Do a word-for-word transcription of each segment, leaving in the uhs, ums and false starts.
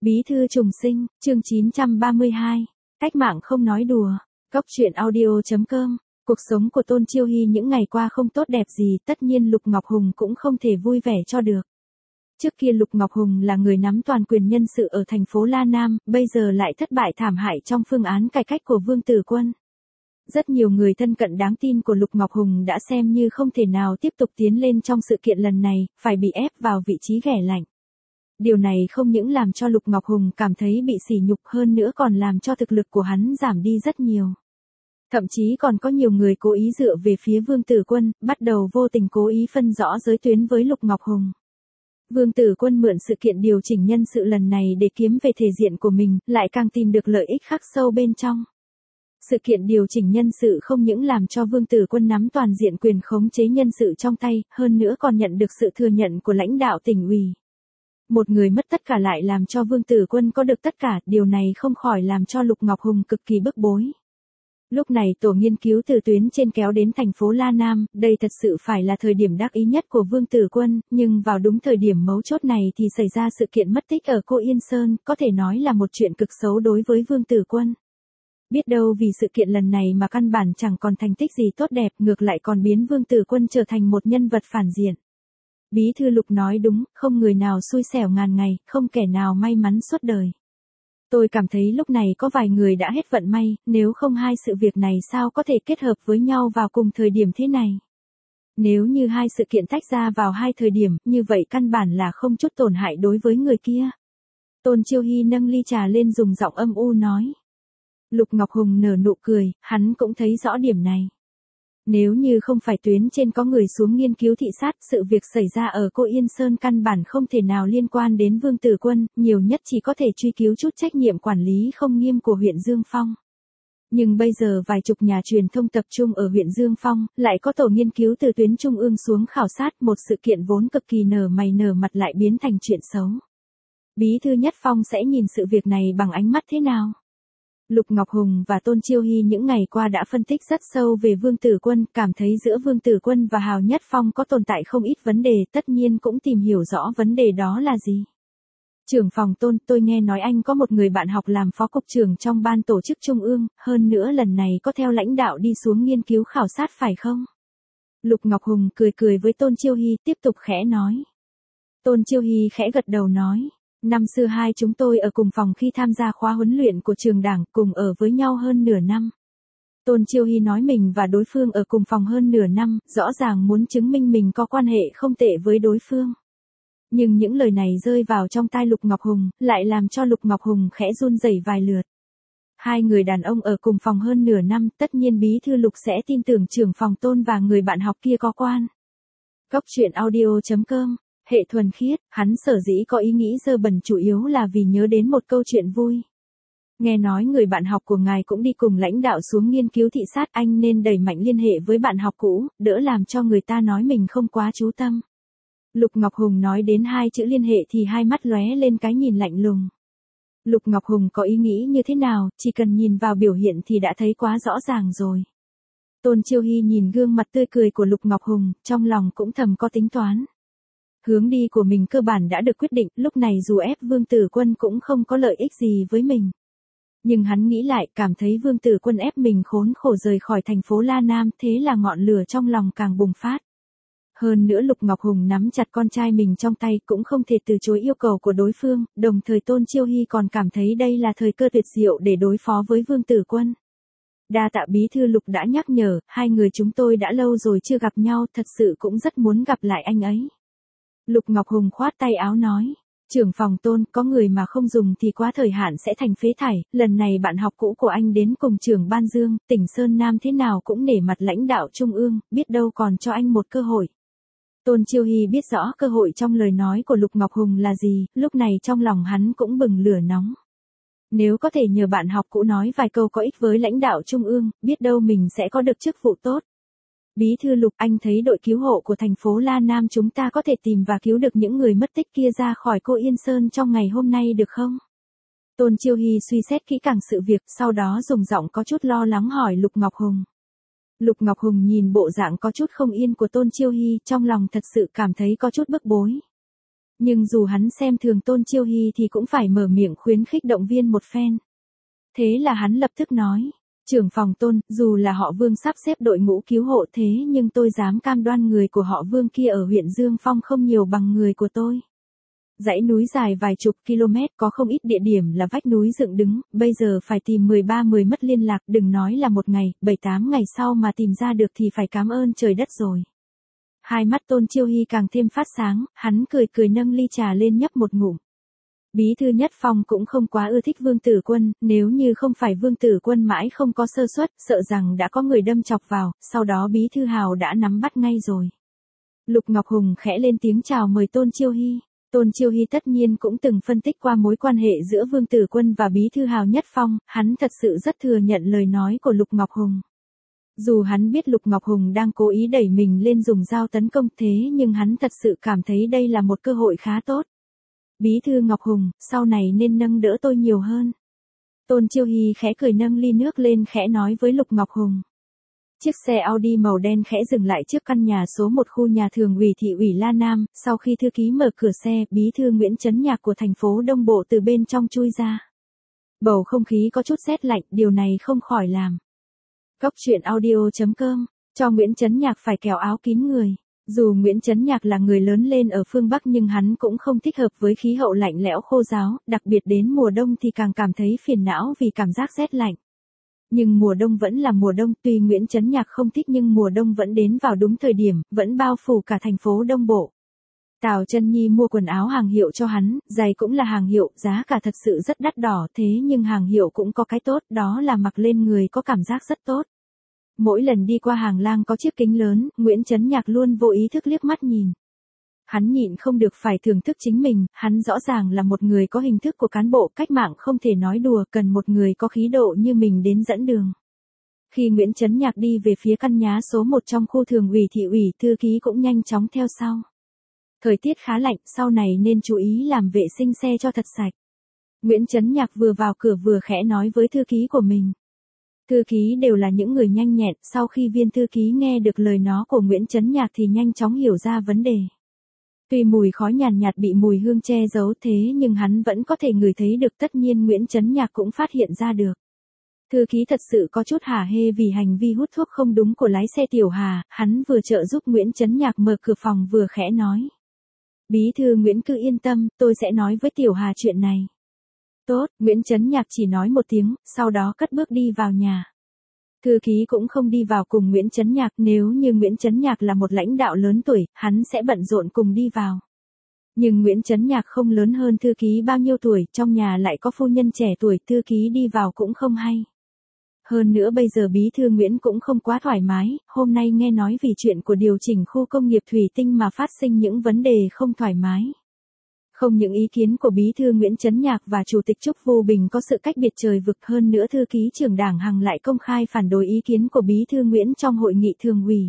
Bí thư trùng sinh, chương chín trăm ba mươi hai. Cách mạng không nói đùa. Cốc truyện audio chấm com. Cuộc sống của Tôn Chiêu Hy những ngày qua không tốt đẹp gì, tất nhiên Lục Ngọc Hùng cũng không thể vui vẻ cho được. Trước kia Lục Ngọc Hùng là người nắm toàn quyền nhân sự ở thành phố La Nam, bây giờ lại thất bại thảm hại trong phương án cải cách của Vương Tử Quân. Rất nhiều người thân cận đáng tin của Lục Ngọc Hùng đã xem như không thể nào tiếp tục tiến lên trong sự kiện lần này, phải bị ép vào vị trí ghẻ lạnh. Điều này không những làm cho Lục Ngọc Hùng cảm thấy bị sỉ nhục, hơn nữa còn làm cho thực lực của hắn giảm đi rất nhiều. Thậm chí còn có nhiều người cố ý dựa về phía Vương Tử Quân, bắt đầu vô tình cố ý phân rõ giới tuyến với Lục Ngọc Hùng. Vương Tử Quân mượn sự kiện điều chỉnh nhân sự lần này để kiếm về thể diện của mình, lại càng tìm được lợi ích khắc sâu bên trong. Sự kiện điều chỉnh nhân sự không những làm cho Vương Tử Quân nắm toàn diện quyền khống chế nhân sự trong tay, hơn nữa còn nhận được sự thừa nhận của lãnh đạo tỉnh ủy. Một người mất tất cả lại làm cho Vương Tử Quân có được tất cả, điều này không khỏi làm cho Lục Ngọc Hùng cực kỳ bức bối. Lúc này tổ nghiên cứu từ tuyến trên kéo đến thành phố La Nam, đây thật sự phải là thời điểm đắc ý nhất của Vương Tử Quân, nhưng vào đúng thời điểm mấu chốt này thì xảy ra sự kiện mất tích ở Cô Yên Sơn, có thể nói là một chuyện cực xấu đối với Vương Tử Quân. Biết đâu vì sự kiện lần này mà căn bản chẳng còn thành tích gì tốt đẹp, ngược lại còn biến Vương Tử Quân trở thành một nhân vật phản diện. Bí thư Lục nói đúng, không người nào xui xẻo ngàn ngày, không kẻ nào may mắn suốt đời. Tôi cảm thấy lúc này có vài người đã hết vận may, nếu không hai sự việc này sao có thể kết hợp với nhau vào cùng thời điểm thế này. Nếu như hai sự kiện tách ra vào hai thời điểm, như vậy căn bản là không chút tổn hại đối với người kia. Tôn Chiêu Hy nâng ly trà lên dùng giọng âm u nói. Lục Ngọc Hùng nở nụ cười, hắn cũng thấy rõ điểm này. Nếu như không phải tuyến trên có người xuống nghiên cứu thị sát, sự việc xảy ra ở Cô Yên Sơn căn bản không thể nào liên quan đến Vương Tử Quân, nhiều nhất chỉ có thể truy cứu chút trách nhiệm quản lý không nghiêm của huyện Dương Phong. Nhưng bây giờ vài chục nhà truyền thông tập trung ở huyện Dương Phong, lại có tổ nghiên cứu từ tuyến trung ương xuống khảo sát, một sự kiện vốn cực kỳ nở mày nở mặt lại biến thành chuyện xấu. Bí thư Nhất Phong sẽ nhìn sự việc này bằng ánh mắt thế nào? Lục Ngọc Hùng và Tôn Chiêu Hy những ngày qua đã phân tích rất sâu về Vương Tử Quân, cảm thấy giữa Vương Tử Quân và Hào Nhất Phong có tồn tại không ít vấn đề, tất nhiên cũng tìm hiểu rõ vấn đề đó là gì. Trưởng phòng Tôn, tôi nghe nói anh có một người bạn học làm phó cục trưởng trong ban tổ chức trung ương, hơn nữa lần này có theo lãnh đạo đi xuống nghiên cứu khảo sát phải không? Lục Ngọc Hùng cười cười với Tôn Chiêu Hy, tiếp tục khẽ nói. Tôn Chiêu Hy khẽ gật đầu nói. Năm xưa hai chúng tôi ở cùng phòng khi tham gia khóa huấn luyện của trường đảng, cùng ở với nhau hơn nửa năm. Tôn Chiêu Hy nói mình và đối phương ở cùng phòng hơn nửa năm, rõ ràng muốn chứng minh mình có quan hệ không tệ với đối phương. Nhưng những lời này rơi vào trong tai Lục Ngọc Hùng, lại làm cho Lục Ngọc Hùng khẽ run rẩy vài lượt. Hai người đàn ông ở cùng phòng hơn nửa năm, tất nhiên bí thư Lục sẽ tin tưởng trưởng phòng Tôn và người bạn học kia có quan. Cốc truyện audio chấm com. Hệ thuần khiết, hắn sở dĩ có ý nghĩ dơ bẩn chủ yếu là vì nhớ đến một câu chuyện vui. Nghe nói người bạn học của ngài cũng đi cùng lãnh đạo xuống nghiên cứu thị sát, anh nên đẩy mạnh liên hệ với bạn học cũ, đỡ làm cho người ta nói mình không quá chú tâm. Lục Ngọc Hùng nói đến hai chữ liên hệ thì hai mắt lóe lên cái nhìn lạnh lùng. Lục Ngọc Hùng có ý nghĩ như thế nào, chỉ cần nhìn vào biểu hiện thì đã thấy quá rõ ràng rồi. Tôn Chiêu Hy nhìn gương mặt tươi cười của Lục Ngọc Hùng, trong lòng cũng thầm có tính toán. Hướng đi của mình cơ bản đã được quyết định, lúc này dù ép Vương Tử Quân cũng không có lợi ích gì với mình. Nhưng hắn nghĩ lại, cảm thấy Vương Tử Quân ép mình khốn khổ rời khỏi thành phố La Nam, thế là ngọn lửa trong lòng càng bùng phát. Hơn nữa Lục Ngọc Hùng nắm chặt con trai mình trong tay cũng không thể từ chối yêu cầu của đối phương, đồng thời Tôn Chiêu Hy còn cảm thấy đây là thời cơ tuyệt diệu để đối phó với Vương Tử Quân. Đa tạ bí thư Lục đã nhắc nhở, hai người chúng tôi đã lâu rồi chưa gặp nhau, thật sự cũng rất muốn gặp lại anh ấy. Lục Ngọc Hùng khoát tay áo nói, trưởng phòng Tôn, có người mà không dùng thì quá thời hạn sẽ thành phế thải, lần này bạn học cũ của anh đến cùng trưởng Ban Dương, tỉnh Sơn Nam thế nào cũng nể mặt lãnh đạo trung ương, biết đâu còn cho anh một cơ hội. Tôn Chiêu Hy biết rõ cơ hội trong lời nói của Lục Ngọc Hùng là gì, lúc này trong lòng hắn cũng bừng lửa nóng. Nếu có thể nhờ bạn học cũ nói vài câu có ích với lãnh đạo trung ương, biết đâu mình sẽ có được chức vụ tốt. Bí thư Lục, anh thấy đội cứu hộ của thành phố La Nam chúng ta có thể tìm và cứu được những người mất tích kia ra khỏi Cô Yên Sơn trong ngày hôm nay được không? Tôn Chiêu Hy suy xét kỹ càng sự việc, sau đó dùng giọng có chút lo lắng hỏi Lục Ngọc Hùng. Lục Ngọc Hùng nhìn bộ dạng có chút không yên của Tôn Chiêu Hy, trong lòng thật sự cảm thấy có chút bức bối. Nhưng dù hắn xem thường Tôn Chiêu Hy thì cũng phải mở miệng khuyến khích động viên một phen. Thế là hắn lập tức nói, trưởng phòng Tôn, dù là họ Vương sắp xếp đội ngũ cứu hộ thế nhưng tôi dám cam đoan người của họ Vương kia ở huyện Dương Phong không nhiều bằng người của tôi. Dãy núi dài vài chục km có không ít địa điểm là vách núi dựng đứng, bây giờ phải tìm mười ba mười mất liên lạc, đừng nói là một ngày, bảy tám ngày sau mà tìm ra được thì phải cảm ơn trời đất rồi. Hai mắt Tôn Chiêu Hy càng thêm phát sáng, hắn cười cười nâng ly trà lên nhấp một ngụm. Bí thư Nhất Phong cũng không quá ưa thích Vương Tử Quân, nếu như không phải Vương Tử Quân mãi không có sơ suất, sợ rằng đã có người đâm chọc vào, sau đó Bí thư Hào đã nắm bắt ngay rồi. Lục Ngọc Hùng khẽ lên tiếng chào mời Tôn Chiêu Hy. Tôn Chiêu Hy tất nhiên cũng từng phân tích qua mối quan hệ giữa Vương Tử Quân và Bí thư Hào Nhất Phong, hắn thật sự rất thừa nhận lời nói của Lục Ngọc Hùng. Dù hắn biết Lục Ngọc Hùng đang cố ý đẩy mình lên dùng dao tấn công thế nhưng hắn thật sự cảm thấy đây là một cơ hội khá tốt. Bí thư Ngọc Hùng, sau này nên nâng đỡ tôi nhiều hơn. Tôn Chiêu Hy khẽ cười nâng ly nước lên khẽ nói với Lục Ngọc Hùng. Chiếc xe Audi màu đen khẽ dừng lại trước căn nhà số một khu nhà thường ủy thị ủy La Nam, sau khi thư ký mở cửa xe, bí thư Nguyễn Chấn Nhạc của thành phố Đông Bộ từ bên trong chui ra. Bầu không khí có chút rét lạnh, điều này không khỏi làm. Cốc truyện audio chấm com, cho Nguyễn Chấn Nhạc phải kéo áo kín người. Dù Nguyễn Chấn Nhạc là người lớn lên ở phương Bắc nhưng hắn cũng không thích hợp với khí hậu lạnh lẽo khô ráo, đặc biệt đến mùa đông thì càng cảm thấy phiền não vì cảm giác rét lạnh. Nhưng mùa đông vẫn là mùa đông, tuy Nguyễn Chấn Nhạc không thích nhưng mùa đông vẫn đến vào đúng thời điểm, vẫn bao phủ cả thành phố Đông Bộ. Tào Chân Nhi mua quần áo hàng hiệu cho hắn, giày cũng là hàng hiệu, giá cả thật sự rất đắt đỏ thế nhưng hàng hiệu cũng có cái tốt, đó là mặc lên người có cảm giác rất tốt. Mỗi lần đi qua hàng lang có chiếc kính lớn, Nguyễn Chấn Nhạc luôn vô ý thức liếc mắt nhìn. Hắn nhịn không được phải thưởng thức chính mình, hắn rõ ràng là một người có hình thức của cán bộ cách mạng không thể nói đùa, cần một người có khí độ như mình đến dẫn đường. Khi Nguyễn Chấn Nhạc đi về phía căn nhà số một trong khu thường ủy thị ủy, thư ký cũng nhanh chóng theo sau. Thời tiết khá lạnh, sau này nên chú ý làm vệ sinh xe cho thật sạch. Nguyễn Chấn Nhạc vừa vào cửa vừa khẽ nói với thư ký của mình. Thư ký đều là những người nhanh nhẹn, sau khi viên thư ký nghe được lời nói của Nguyễn Chấn Nhạc thì nhanh chóng hiểu ra vấn đề. Tuy mùi khói nhàn nhạt bị mùi hương che giấu thế nhưng hắn vẫn có thể ngửi thấy được, tất nhiên Nguyễn Chấn Nhạc cũng phát hiện ra được. Thư ký thật sự có chút hả hê vì hành vi hút thuốc không đúng của lái xe Tiểu Hà, hắn vừa trợ giúp Nguyễn Chấn Nhạc mở cửa phòng vừa khẽ nói. Bí thư Nguyễn cứ yên tâm, tôi sẽ nói với Tiểu Hà chuyện này. Tốt, Nguyễn Chấn Nhạc chỉ nói một tiếng, sau đó cất bước đi vào nhà. Thư ký cũng không đi vào cùng Nguyễn Chấn Nhạc, nếu như Nguyễn Chấn Nhạc là một lãnh đạo lớn tuổi, hắn sẽ bận rộn cùng đi vào. Nhưng Nguyễn Chấn Nhạc không lớn hơn thư ký bao nhiêu tuổi, trong nhà lại có phu nhân trẻ tuổi, thư ký đi vào cũng không hay. Hơn nữa bây giờ bí thư Nguyễn cũng không quá thoải mái, hôm nay nghe nói vì chuyện của điều chỉnh khu công nghiệp thủy tinh mà phát sinh những vấn đề không thoải mái. Không những ý kiến của bí thư Nguyễn Chấn Nhạc và chủ tịch Trúc Vô Bình có sự cách biệt trời vực, hơn nữa thư ký trưởng Đảng Hằng lại công khai phản đối ý kiến của bí thư Nguyễn trong hội nghị thường ủy.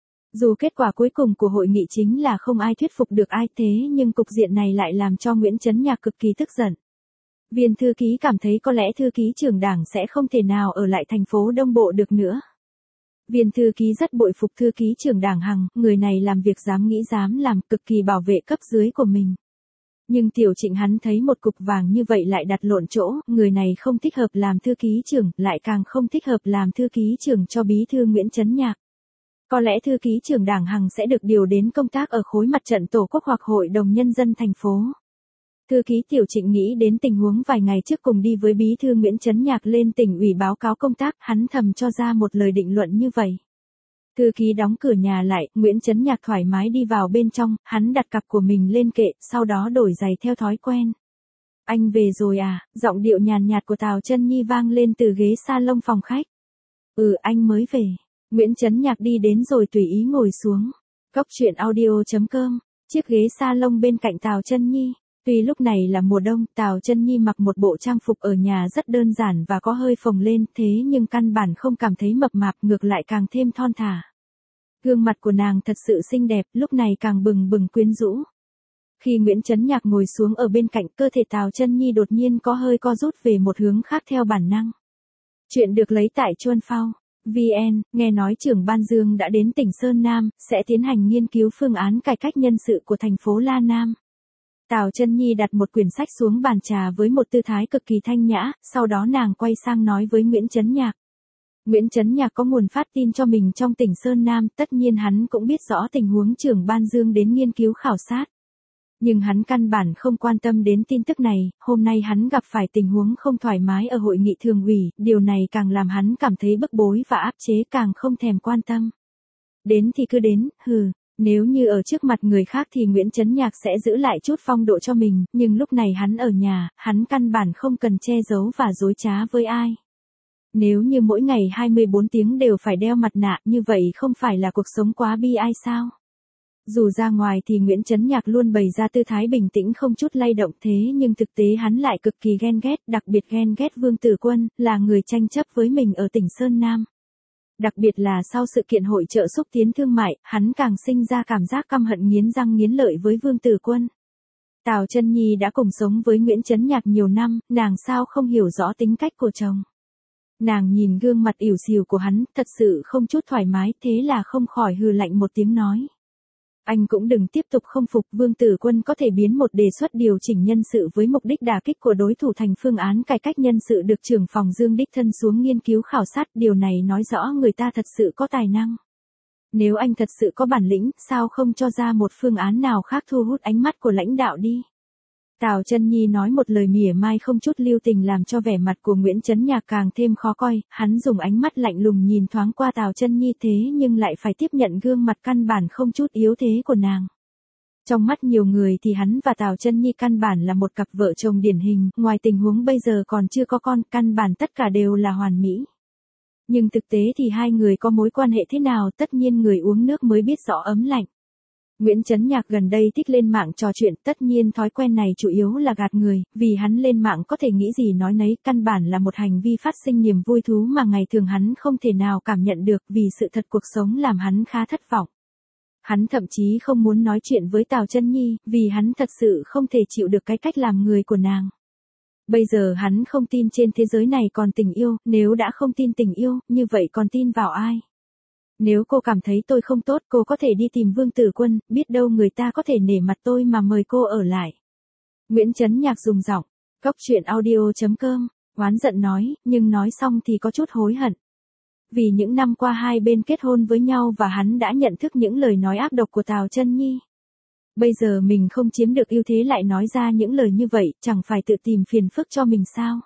Dù kết quả cuối cùng của hội nghị chính là không ai thuyết phục được ai thế nhưng cục diện này lại làm cho Nguyễn Chấn Nhạc cực kỳ tức giận. Viên thư ký cảm thấy có lẽ thư ký trưởng Đảng sẽ không thể nào ở lại thành phố Đông Bộ được nữa. Viên thư ký rất bội phục thư ký trưởng Đảng Hằng, người này làm việc dám nghĩ dám làm, cực kỳ bảo vệ cấp dưới của mình. Nhưng Tiểu Trịnh hắn thấy một cục vàng như vậy lại đặt lộn chỗ, người này không thích hợp làm thư ký trưởng, lại càng không thích hợp làm thư ký trưởng cho bí thư Nguyễn Chấn Nhạc. Có lẽ thư ký trưởng Đảng Hằng sẽ được điều đến công tác ở khối mặt trận Tổ quốc hoặc Hội đồng Nhân dân thành phố. Thư ký Tiểu Trịnh nghĩ đến tình huống vài ngày trước cùng đi với bí thư Nguyễn Chấn Nhạc lên tỉnh ủy báo cáo công tác, hắn thầm cho ra một lời định luận như vậy. Thư ký đóng cửa nhà lại, Nguyễn Chấn Nhạc thoải mái đi vào bên trong, hắn đặt cặp của mình lên kệ, sau đó đổi giày theo thói quen. Anh về rồi à, giọng điệu nhàn nhạt của Tào Chân Nhi vang lên từ ghế salon phòng khách. Ừ, anh mới về. Nguyễn Chấn Nhạc đi đến rồi tùy ý ngồi xuống. Cốc truyện audio chấm com, chiếc ghế salon bên cạnh Tào Chân Nhi. Tuy lúc này là mùa đông, Tào Chân Nhi mặc một bộ trang phục ở nhà rất đơn giản và có hơi phồng lên, thế nhưng căn bản không cảm thấy mập mạp, ngược lại càng thêm thon thả. Gương mặt của nàng thật sự xinh đẹp, lúc này càng bừng bừng quyến rũ. Khi Nguyễn Chấn Nhạc ngồi xuống ở bên cạnh, cơ thể Tào Chân Nhi đột nhiên có hơi co rút về một hướng khác theo bản năng. Chuyện được lấy tại Chuan Phao. vê en, nghe nói trưởng Ban Dương đã đến tỉnh Sơn Nam, sẽ tiến hành nghiên cứu phương án cải cách nhân sự của thành phố La Nam. Tào Chân Nhi đặt một quyển sách xuống bàn trà với một tư thái cực kỳ thanh nhã, sau đó nàng quay sang nói với Nguyễn Chấn Nhạc. Nguyễn Chấn Nhạc có nguồn phát tin cho mình trong tỉnh Sơn Nam, tất nhiên hắn cũng biết rõ tình huống trưởng ban Dương đến nghiên cứu khảo sát. Nhưng hắn căn bản không quan tâm đến tin tức này, hôm nay hắn gặp phải tình huống không thoải mái ở hội nghị thường ủy, điều này càng làm hắn cảm thấy bức bối và áp chế, càng không thèm quan tâm. Đến thì cứ đến, hừ, nếu như ở trước mặt người khác thì Nguyễn Chấn Nhạc sẽ giữ lại chút phong độ cho mình, nhưng lúc này hắn ở nhà, hắn căn bản không cần che giấu và dối trá với ai. Nếu như mỗi ngày hai mươi bốn tiếng đều phải đeo mặt nạ, như vậy không phải là cuộc sống quá bi ai sao? Dù ra ngoài thì Nguyễn Chấn Nhạc luôn bày ra tư thái bình tĩnh không chút lay động, thế nhưng thực tế hắn lại cực kỳ ghen ghét, đặc biệt ghen ghét Vương Tử Quân, là người tranh chấp với mình ở tỉnh Sơn Nam. Đặc biệt là sau sự kiện hội chợ xúc tiến thương mại, hắn càng sinh ra cảm giác căm hận nghiến răng nghiến lợi với Vương Tử Quân. Tào Chân Nhi đã cùng sống với Nguyễn Chấn Nhạc nhiều năm, nàng sao không hiểu rõ tính cách của chồng. Nàng nhìn gương mặt ỉu xìu của hắn, thật sự không chút thoải mái, thế là không khỏi hừ lạnh một tiếng nói. Anh cũng đừng tiếp tục không phục, Vương Tử Quân có thể biến một đề xuất điều chỉnh nhân sự với mục đích đả kích của đối thủ thành phương án cải cách nhân sự được trưởng phòng Dương đích thân xuống nghiên cứu khảo sát, điều này nói rõ người ta thật sự có tài năng. Nếu anh thật sự có bản lĩnh, sao không cho ra một phương án nào khác thu hút ánh mắt của lãnh đạo đi. Tào Chân Nhi nói một lời mỉa mai không chút lưu tình làm cho vẻ mặt của Nguyễn Chấn Nhạc càng thêm khó coi, hắn dùng ánh mắt lạnh lùng nhìn thoáng qua Tào Chân Nhi thế nhưng lại phải tiếp nhận gương mặt căn bản không chút yếu thế của nàng. Trong mắt nhiều người thì hắn và Tào Chân Nhi căn bản là một cặp vợ chồng điển hình, ngoài tình huống bây giờ còn chưa có con, căn bản tất cả đều là hoàn mỹ. Nhưng thực tế thì hai người có mối quan hệ thế nào, tất nhiên người uống nước mới biết rõ ấm lạnh. Nguyễn Chấn Nhạc gần đây thích lên mạng trò chuyện, tất nhiên thói quen này chủ yếu là gạt người, vì hắn lên mạng có thể nghĩ gì nói nấy, căn bản là một hành vi phát sinh niềm vui thú mà ngày thường hắn không thể nào cảm nhận được, vì sự thật cuộc sống làm hắn khá thất vọng. Hắn thậm chí không muốn nói chuyện với Tào Chân Nhi, vì hắn thật sự không thể chịu được cái cách làm người của nàng. Bây giờ hắn không tin trên thế giới này còn tình yêu, nếu đã không tin tình yêu, như vậy còn tin vào ai? Nếu cô cảm thấy tôi không tốt, cô có thể đi tìm Vương Tử Quân, biết đâu người ta có thể nể mặt tôi mà mời cô ở lại. Nguyễn Chấn Nhạc dùng giọng, Cốc Truyện Audio chấm com, oán giận nói, nhưng nói xong thì có chút hối hận. Vì những năm qua hai bên kết hôn với nhau và hắn đã nhận thức những lời nói ác độc của Tào Chân Nhi. Bây giờ mình không chiếm được ưu thế lại nói ra những lời như vậy, chẳng phải tự tìm phiền phức cho mình sao?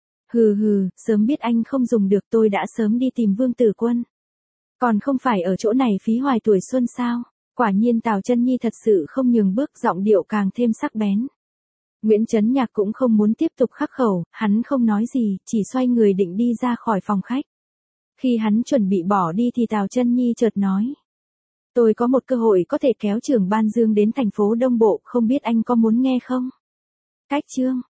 Hừ hừ, sớm biết anh không dùng được tôi đã sớm đi tìm Vương Tử Quân. Còn không phải ở chỗ này phí hoài tuổi xuân sao? Quả nhiên Tào Chân Nhi thật sự không nhường bước, giọng điệu càng thêm sắc bén. Nguyễn Chấn Nhạc cũng không muốn tiếp tục khắc khẩu, hắn không nói gì, chỉ xoay người định đi ra khỏi phòng khách. Khi hắn chuẩn bị bỏ đi thì Tào Chân Nhi chợt nói. Tôi có một cơ hội có thể kéo trưởng ban Dương đến thành phố Đông Bộ, không biết anh có muốn nghe không? Cách chương